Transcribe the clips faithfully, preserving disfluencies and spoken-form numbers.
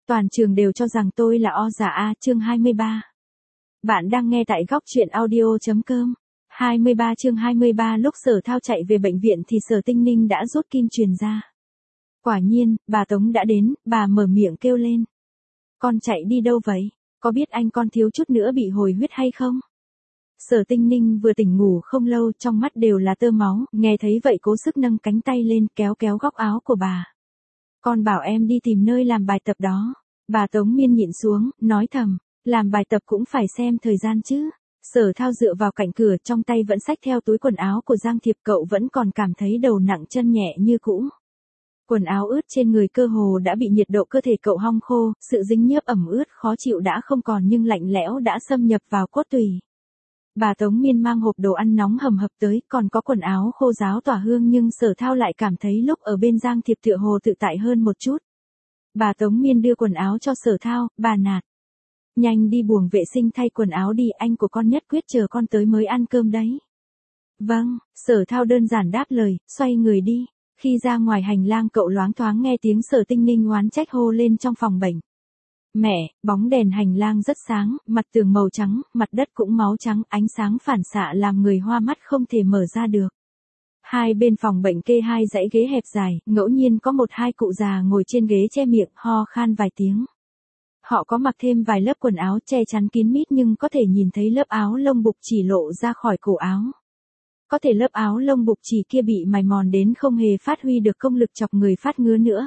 Toàn trường đều cho rằng tôi là o giả a, chương hai mươi ba. Bạn đang nghe tại góc truyện audio.com. hai mươi ba chương hai mươi ba lúc Sở Thao chạy về bệnh viện thì Sở Tinh Ninh đã rút kim truyền ra. Quả nhiên, bà Tống đã đến, bà mở miệng kêu lên. Con chạy đi đâu vậy? Có biết anh con thiếu chút nữa bị hồi huyết hay không? Sở Tinh Ninh vừa tỉnh ngủ không lâu, trong mắt đều là tơ máu, nghe thấy vậy cố sức nâng cánh tay lên kéo kéo góc áo của bà. Con bảo em đi tìm nơi làm bài tập đó. Bà Tống Miên nhịn xuống, nói thầm, làm bài tập cũng phải xem thời gian chứ. Sở Thao dựa vào cạnh cửa, trong tay vẫn xách theo túi quần áo của Giang Thiệp, cậu vẫn còn cảm thấy đầu nặng chân nhẹ như cũ. Quần áo ướt trên người cơ hồ đã bị nhiệt độ cơ thể cậu hong khô, sự dính nhớp ẩm ướt khó chịu đã không còn nhưng lạnh lẽo đã xâm nhập vào cốt tủy. Bà Tống Miên mang hộp đồ ăn nóng hầm hập tới, còn có quần áo khô ráo tỏa hương nhưng Sở Thao lại cảm thấy lúc ở bên Giang Thiệp tựa hồ tự tại hơn một chút. Bà Tống Miên đưa quần áo cho Sở Thao, bà nạt. Nhanh đi buồng vệ sinh thay quần áo đi, anh của con nhất quyết chờ con tới mới ăn cơm đấy. Vâng, Sở Thao đơn giản đáp lời, xoay người đi. Khi ra ngoài hành lang cậu loáng thoáng nghe tiếng Sở Tinh Ninh oán trách hô lên trong phòng bệnh. Mẹ, bóng đèn hành lang rất sáng, mặt tường màu trắng, mặt đất cũng máu trắng, ánh sáng phản xạ làm người hoa mắt không thể mở ra được. Hai bên phòng bệnh kê hai dãy ghế hẹp dài, ngẫu nhiên có một hai cụ già ngồi trên ghế che miệng, ho khan vài tiếng. Họ có mặc thêm vài lớp quần áo che chắn kín mít nhưng có thể nhìn thấy lớp áo lông bục chỉ lộ ra khỏi cổ áo. Có thể lớp áo lông bục chỉ kia bị mài mòn đến không hề phát huy được công lực chọc người phát ngứa nữa.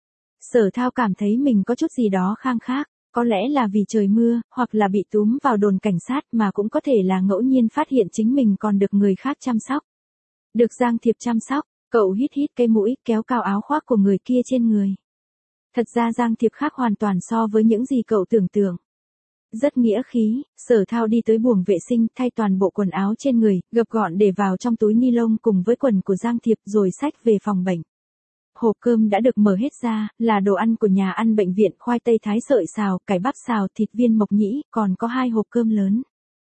Sở Thao cảm thấy mình có chút gì đó khang khác, có lẽ là vì trời mưa, hoặc là bị túm vào đồn cảnh sát mà cũng có thể là ngẫu nhiên phát hiện chính mình còn được người khác chăm sóc. Được Giang Thiệp chăm sóc, cậu hít hít cái mũi kéo cao áo khoác của người kia trên người. Thật ra Giang Thiệp khác hoàn toàn so với những gì cậu tưởng tượng. Rất nghĩa khí, Sở Thao đi tới buồng vệ sinh thay toàn bộ quần áo trên người, gập gọn để vào trong túi ni lông cùng với quần của Giang Thiệp rồi xách về phòng bệnh. Hộp cơm đã được mở hết ra, là đồ ăn của nhà ăn bệnh viện, khoai tây thái sợi xào, cải bắp xào, thịt viên mộc nhĩ, còn có hai hộp cơm lớn.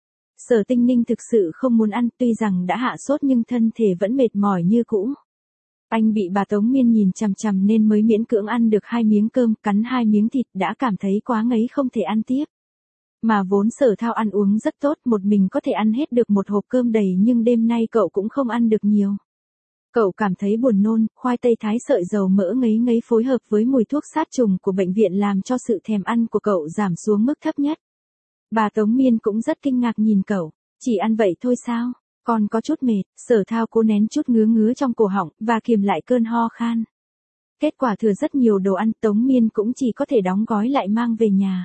Sở Tinh Ninh thực sự không muốn ăn, tuy rằng đã hạ sốt nhưng thân thể vẫn mệt mỏi như cũ. Anh bị bà Tống Miên nhìn chằm chằm nên mới miễn cưỡng ăn được hai miếng cơm, cắn hai miếng thịt đã cảm thấy quá ngấy không thể ăn tiếp. Mà vốn Sở Thao ăn uống rất tốt, một mình có thể ăn hết được một hộp cơm đầy nhưng đêm nay cậu cũng không ăn được nhiều. Cậu cảm thấy buồn nôn, khoai tây thái sợi dầu mỡ ngấy ngấy phối hợp với mùi thuốc sát trùng của bệnh viện làm cho sự thèm ăn của cậu giảm xuống mức thấp nhất. Bà Tống Miên cũng rất kinh ngạc nhìn cậu, chỉ ăn vậy thôi sao, còn có chút mệt. Sở Thao cố nén chút ngứa ngứa trong cổ họng và kiềm lại cơn ho khan. Kết quả thừa rất nhiều đồ ăn, Tống Miên cũng chỉ có thể đóng gói lại mang về nhà.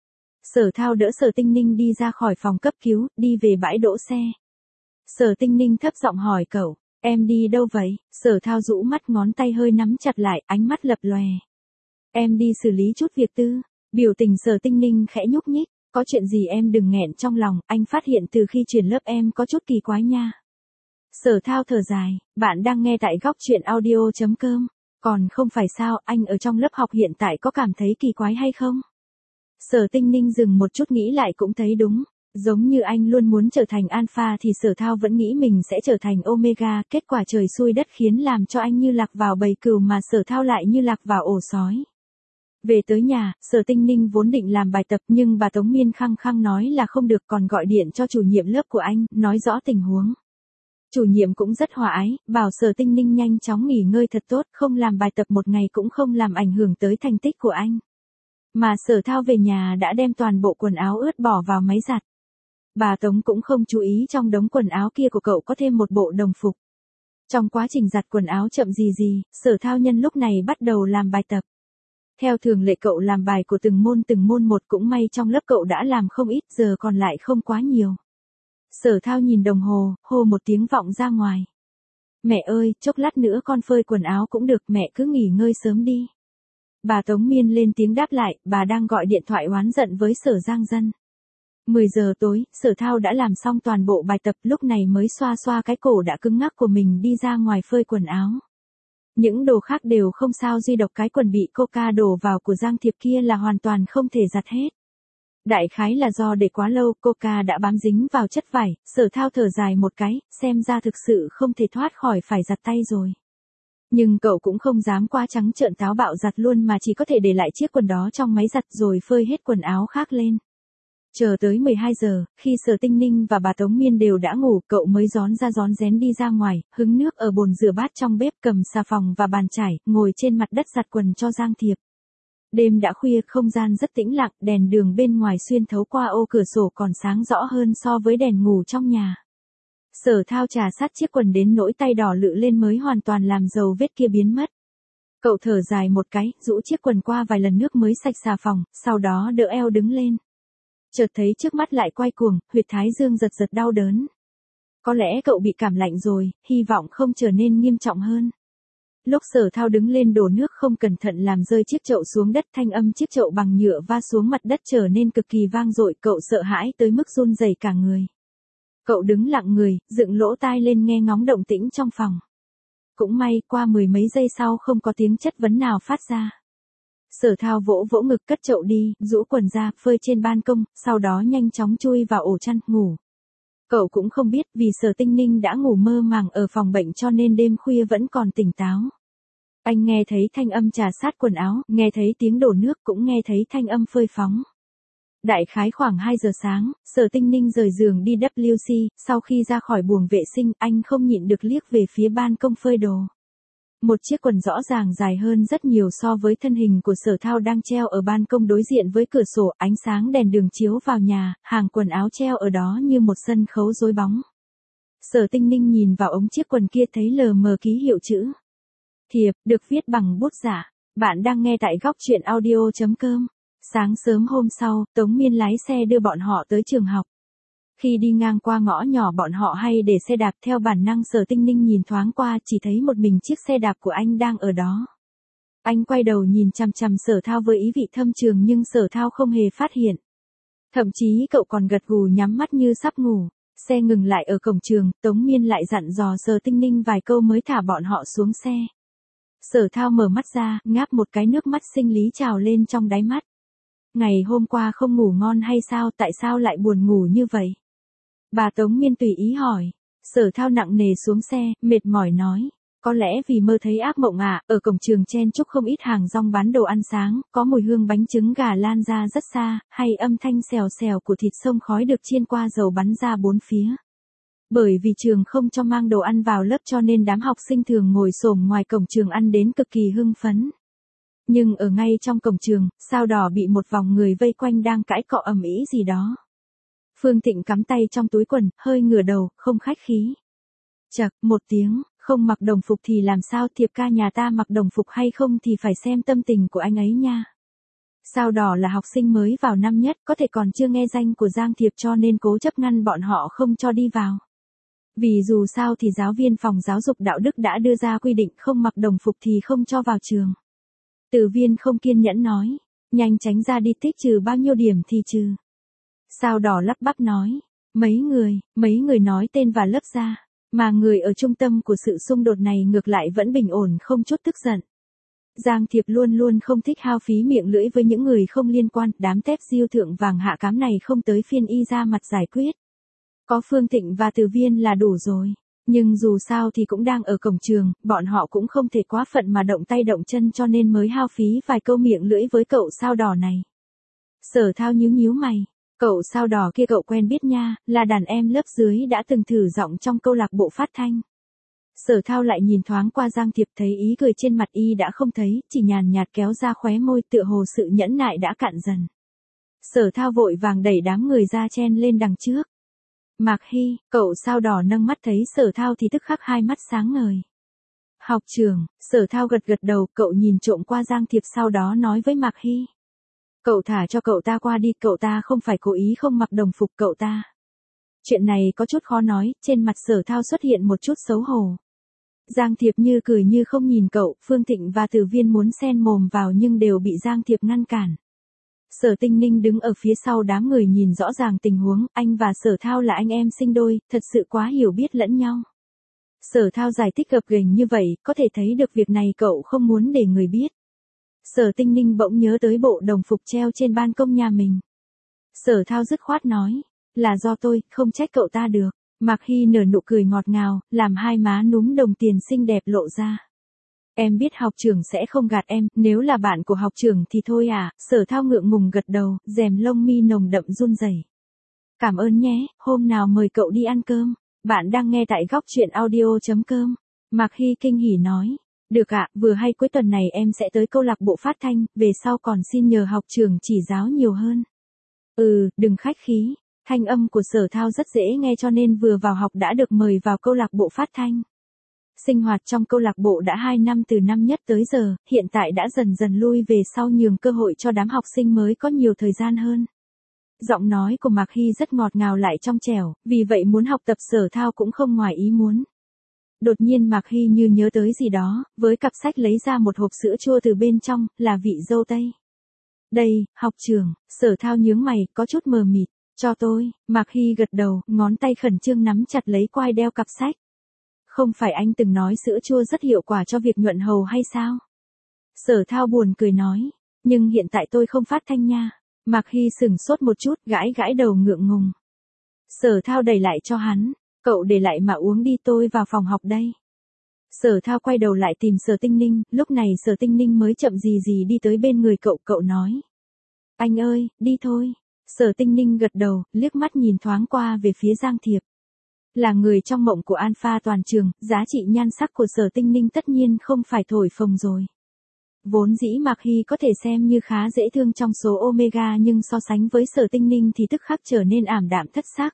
Sở Thao đỡ Sở Tinh Ninh đi ra khỏi phòng cấp cứu, đi về bãi đỗ xe. Sở Tinh Ninh thấp giọng hỏi cậu, em đi đâu vậy? Sở Thao rũ mắt, ngón tay hơi nắm chặt lại, ánh mắt lập lòe. Em đi xử lý chút việc tư. Biểu tình Sở Tinh Ninh khẽ nhúc nhích, có chuyện gì em đừng nghẹn trong lòng, anh phát hiện từ khi chuyển lớp em có chút kỳ quái nha. Sở Thao thở dài, bạn đang nghe tại góc truyện audio.com, còn không phải sao, anh ở trong lớp học hiện tại có cảm thấy kỳ quái hay không? Sở Tinh Ninh dừng một chút nghĩ lại cũng thấy đúng. Giống như anh luôn muốn trở thành alpha thì Sở Thao vẫn nghĩ mình sẽ trở thành omega, kết quả trời xui đất khiến làm cho anh như lạc vào bầy cừu mà Sở Thao lại như lạc vào ổ sói. Về tới nhà, Sở Tinh Ninh vốn định làm bài tập nhưng bà Tống Miên khăng khăng nói là không được, còn gọi điện cho chủ nhiệm lớp của anh, nói rõ tình huống. Chủ nhiệm cũng rất hòa ái, bảo Sở Tinh Ninh nhanh chóng nghỉ ngơi thật tốt, không làm bài tập một ngày cũng không làm ảnh hưởng tới thành tích của anh. Mà Sở Thao về nhà đã đem toàn bộ quần áo ướt bỏ vào máy giặt. Bà Tống cũng không chú ý trong đống quần áo kia của cậu có thêm một bộ đồng phục. Trong quá trình giặt quần áo chậm gì gì, Sở Thao nhân lúc này bắt đầu làm bài tập. Theo thường lệ cậu làm bài của từng môn từng môn một, cũng may trong lớp cậu đã làm không ít, giờ còn lại không quá nhiều. Sở Thao nhìn đồng hồ, hô một tiếng vọng ra ngoài. Mẹ ơi, chốc lát nữa con phơi quần áo cũng được, mẹ cứ nghỉ ngơi sớm đi. Bà Tống Miên lên tiếng đáp lại, bà đang gọi điện thoại oán giận với Sở Giang Dân. mười giờ tối, Sở Thao đã làm xong toàn bộ bài tập, lúc này mới xoa xoa cái cổ đã cứng ngắc của mình đi ra ngoài phơi quần áo. Những đồ khác đều không sao, duy độc cái quần bị coca đổ vào của Giang Thiệp kia là hoàn toàn không thể giặt hết. Đại khái là do để quá lâu, coca đã bám dính vào chất vải. Sở Thao thở dài một cái, xem ra thực sự không thể thoát khỏi phải giặt tay rồi. Nhưng cậu cũng không dám quá trắng trợn táo bạo giặt luôn mà chỉ có thể để lại chiếc quần đó trong máy giặt rồi phơi hết quần áo khác lên. Chờ tới mười hai giờ, khi Sở Tinh Ninh và bà Tống Miên đều đã ngủ, cậu mới rón ra rón rén đi ra ngoài, hứng nước ở bồn rửa bát trong bếp, cầm xà phòng và bàn chải, ngồi trên mặt đất giặt quần cho Giang Thiệp. Đêm đã khuya, không gian rất tĩnh lặng, đèn đường bên ngoài xuyên thấu qua ô cửa sổ còn sáng rõ hơn so với đèn ngủ trong nhà. Sở Thao trà sát chiếc quần đến nỗi tay đỏ lự lên mới hoàn toàn làm dầu vết kia biến mất. Cậu thở dài một cái, rũ chiếc quần qua vài lần nước mới sạch xà phòng, sau đó đỡ eo đứng lên. Chợt thấy trước mắt lại quay cuồng, huyệt thái dương giật giật đau đớn. Có lẽ cậu bị cảm lạnh rồi, hy vọng không trở nên nghiêm trọng hơn. Lúc Sở Thao đứng lên đổ nước không cẩn thận làm rơi chiếc chậu xuống đất, thanh âm chiếc chậu bằng nhựa va xuống mặt đất trở nên cực kỳ vang dội, cậu sợ hãi tới mức run rẩy cả người. Cậu đứng lặng người, dựng lỗ tai lên nghe ngóng động tĩnh trong phòng. Cũng may, qua mười mấy giây sau không có tiếng chất vấn nào phát ra. Sở Thao vỗ vỗ ngực, cất chậu đi, rũ quần ra, phơi trên ban công, sau đó nhanh chóng chui vào ổ chăn, ngủ. Cậu cũng không biết vì Sở Tinh Ninh đã ngủ mơ màng ở phòng bệnh cho nên đêm khuya vẫn còn tỉnh táo. Anh nghe thấy thanh âm trà sát quần áo, nghe thấy tiếng đổ nước, cũng nghe thấy thanh âm phơi phóng. Đại khái khoảng hai giờ sáng, Sở Tinh Ninh rời giường đi W C, sau khi ra khỏi buồng vệ sinh, anh không nhịn được liếc về phía ban công phơi đồ. Một chiếc quần rõ ràng dài hơn rất nhiều so với thân hình của Sở Thao đang treo ở ban công đối diện với cửa sổ, ánh sáng đèn đường chiếu vào nhà, hàng quần áo treo ở đó như một sân khấu rối bóng. Sở Tinh Ninh nhìn vào ống chiếc quần kia thấy lờ mờ ký hiệu chữ Thiệp, được viết bằng bút giả. Bạn đang nghe tại góc truyện audio chấm com. Sáng sớm hôm sau, Tống Miên lái xe đưa bọn họ tới trường học. Khi đi ngang qua ngõ nhỏ bọn họ hay để xe đạp, theo bản năng Sở Tinh Ninh nhìn thoáng qua chỉ thấy một mình chiếc xe đạp của anh đang ở đó. Anh quay đầu nhìn chằm chằm Sở Thao với ý vị thâm trường nhưng Sở Thao không hề phát hiện. Thậm chí cậu còn gật gù nhắm mắt như sắp ngủ. Xe ngừng lại ở cổng trường, Tống Miên lại dặn dò Sở Tinh Ninh vài câu mới thả bọn họ xuống xe. Sở Thao mở mắt ra, ngáp một cái, nước mắt sinh lý trào lên trong đáy mắt. Ngày hôm qua không ngủ ngon hay sao, tại sao lại buồn ngủ như vậy? Bà Tống Miên tùy ý hỏi. Sở Thao nặng nề xuống xe, mệt mỏi nói. Có lẽ vì mơ thấy ác mộng ạ, à, ở cổng trường chen chúc không ít hàng rong bán đồ ăn sáng, có mùi hương bánh trứng gà lan ra rất xa, hay âm thanh xèo xèo của thịt xông khói được chiên qua dầu bắn ra bốn phía. Bởi vì trường không cho mang đồ ăn vào lớp cho nên đám học sinh thường ngồi xổm ngoài cổng trường ăn đến cực kỳ hưng phấn. Nhưng ở ngay trong cổng trường, Sao Đỏ bị một vòng người vây quanh đang cãi cọ ầm ĩ gì đó. Phương Thịnh cắm tay trong túi quần, hơi ngửa đầu, không khách khí. Chậc, một tiếng, không mặc đồng phục thì làm sao, Thiệp ca nhà ta mặc đồng phục hay không thì phải xem tâm tình của anh ấy nha. Sao Đỏ là học sinh mới vào năm nhất, có thể còn chưa nghe danh của Giang Thiệp cho nên cố chấp ngăn bọn họ không cho đi vào. Vì dù sao thì giáo viên phòng giáo dục đạo đức đã đưa ra quy định không mặc đồng phục thì không cho vào trường. Từ Viên không kiên nhẫn nói, nhanh tránh ra đi, tích trừ bao nhiêu điểm thì trừ. Sao Đỏ lắp bắp nói, mấy người, mấy người nói tên và lớp ra, mà người ở trung tâm của sự xung đột này ngược lại vẫn bình ổn không chút tức giận. Giang Thiệp luôn luôn không thích hao phí miệng lưỡi với những người không liên quan, đám tép diêu thượng vàng hạ cám này không tới phiên y ra mặt giải quyết. Có Phương Thịnh và Từ Viên là đủ rồi. Nhưng dù sao thì cũng đang ở cổng trường, bọn họ cũng không thể quá phận mà động tay động chân cho nên mới hao phí vài câu miệng lưỡi với cậu Sao Đỏ này. Sở Thao nhíu nhíu mày, cậu Sao Đỏ kia cậu quen biết nha, là đàn em lớp dưới đã từng thử giọng trong câu lạc bộ phát thanh. Sở Thao lại nhìn thoáng qua Giang Thiệp thấy ý cười trên mặt y đã không thấy, chỉ nhàn nhạt kéo ra khóe môi tựa hồ sự nhẫn nại đã cạn dần. Sở Thao vội vàng đẩy đám người ra chen lên đằng trước. Mạc Hy, cậu Sao Đỏ nâng mắt thấy Sở Thao thì tức khắc hai mắt sáng ngời. Học trường, Sở Thao gật gật đầu, cậu nhìn trộm qua Giang Thiệp sau đó nói với Mạc Hy. Cậu thả cho cậu ta qua đi, cậu ta không phải cố ý không mặc đồng phục cậu ta. Chuyện này có chút khó nói, trên mặt Sở Thao xuất hiện một chút xấu hổ. Giang Thiệp như cười như không nhìn cậu, Phương Thịnh và Từ Viên muốn xen mồm vào nhưng đều bị Giang Thiệp ngăn cản. Sở Tinh Ninh đứng ở phía sau đám người nhìn rõ ràng tình huống, anh và Sở Thao là anh em sinh đôi, thật sự quá hiểu biết lẫn nhau. Sở Thao giải thích gập ghềnh như vậy, có thể thấy được việc này cậu không muốn để người biết. Sở Tinh Ninh bỗng nhớ tới bộ đồng phục treo trên ban công nhà mình. Sở Thao dứt khoát nói, là do tôi, không trách cậu ta được. Mạc Hy nở nụ cười ngọt ngào, làm hai má núm đồng tiền xinh đẹp lộ ra. Em biết học trưởng sẽ không gạt em, nếu là bạn của học trưởng thì thôi à, Sở Thao ngượng ngùng gật đầu, rèm lông mi nồng đậm run rẩy. Cảm ơn nhé, hôm nào mời cậu đi ăn cơm. Bạn đang nghe tại góc chuyện audio.com. Mạc Hy kinh hỉ nói. Được ạ, vừa hay cuối tuần này em sẽ tới câu lạc bộ phát thanh, về sau còn xin nhờ học trưởng chỉ giáo nhiều hơn. Ừ, đừng khách khí. Thanh âm của Sở Thao rất dễ nghe cho nên vừa vào học đã được mời vào câu lạc bộ phát thanh. Sinh hoạt trong câu lạc bộ đã hai năm từ năm nhất tới giờ, hiện tại đã dần dần lui về sau nhường cơ hội cho đám học sinh mới có nhiều thời gian hơn. Giọng nói của Mạc Hy rất ngọt ngào lại trong trẻo, vì vậy muốn học tập Sở Thao cũng không ngoài ý muốn. Đột nhiên Mạc Hy như nhớ tới gì đó, với cặp sách lấy ra một hộp sữa chua từ bên trong, là vị dâu tây. Đây, học trưởng, Sở Thao nhướng mày, có chút mờ mịt, cho tôi, Mạc Hy gật đầu, ngón tay khẩn trương nắm chặt lấy quai đeo cặp sách. Không phải anh từng nói sữa chua rất hiệu quả cho việc nhuận hầu hay sao? Sở Thao buồn cười nói, nhưng hiện tại tôi không phát thanh nha. Mạc Hy sửng sốt một chút, gãi gãi đầu ngượng ngùng. Sở Thao đẩy lại cho hắn, cậu để lại mà uống đi, tôi vào phòng học đây. Sở Thao quay đầu lại tìm Sở Tinh Ninh, lúc này Sở Tinh Ninh mới chậm gì gì đi tới bên người cậu, cậu nói. Anh ơi, đi thôi. Sở Tinh Ninh gật đầu, liếc mắt nhìn thoáng qua về phía Giang Thiệp. Là người trong mộng của Alpha toàn trường, giá trị nhan sắc của Sở Tinh Ninh tất nhiên không phải thổi phồng rồi. Vốn dĩ Mạc Hy có thể xem như khá dễ thương trong số Omega nhưng so sánh với Sở Tinh Ninh thì tức khắc trở nên ảm đạm thất sắc.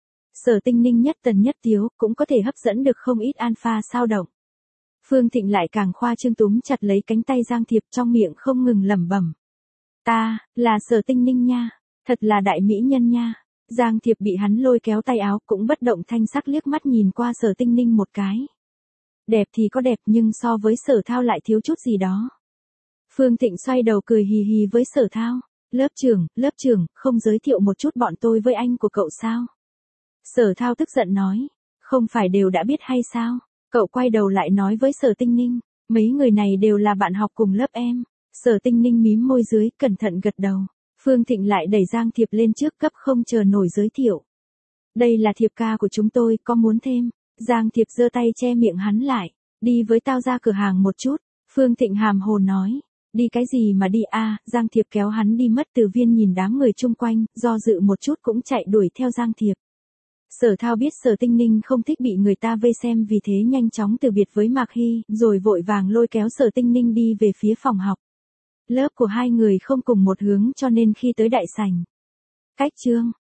Sở Tinh Ninh nhất tần nhất tiếu, cũng có thể hấp dẫn được không ít alpha sao động. Phương Thịnh lại càng khoa trương túm chặt lấy cánh tay Giang Thiệp trong miệng không ngừng lẩm bẩm. Ta, là Sở Tinh Ninh nha, thật là đại mỹ nhân nha. Giang Thiệp bị hắn lôi kéo tay áo cũng bất động thanh sắc liếc mắt nhìn qua Sở Tinh Ninh một cái. Đẹp thì có đẹp nhưng so với Sở Thao lại thiếu chút gì đó. Phương Thịnh xoay đầu cười hì hì với Sở Thao. Lớp trưởng, lớp trưởng, không giới thiệu một chút bọn tôi với anh của cậu sao? Sở Thao tức giận nói. Không phải đều đã biết hay sao? Cậu quay đầu lại nói với Sở Tinh Ninh. Mấy người này đều là bạn học cùng lớp em. Sở Tinh Ninh mím môi dưới, cẩn thận gật đầu. Phương Thịnh lại đẩy Giang Thiệp lên trước, cấp không chờ nổi giới thiệu. Đây là Thiệp ca của chúng tôi, có muốn thêm? Giang Thiệp giơ tay che miệng hắn lại. Đi với tao ra cửa hàng một chút. Phương Thịnh hàm hồ nói. Đi cái gì mà đi a? À, Giang Thiệp kéo hắn đi mất. Từ Viên nhìn đám người chung quanh, do dự một chút cũng chạy đuổi theo Giang Thiệp. Sở Thao biết Sở Tinh Ninh không thích bị người ta vây xem, vì thế nhanh chóng từ biệt với Mạc Hy, rồi vội vàng lôi kéo Sở Tinh Ninh đi về phía phòng học. Lớp của hai người không cùng một hướng cho nên khi tới đại sảnh. Cách chương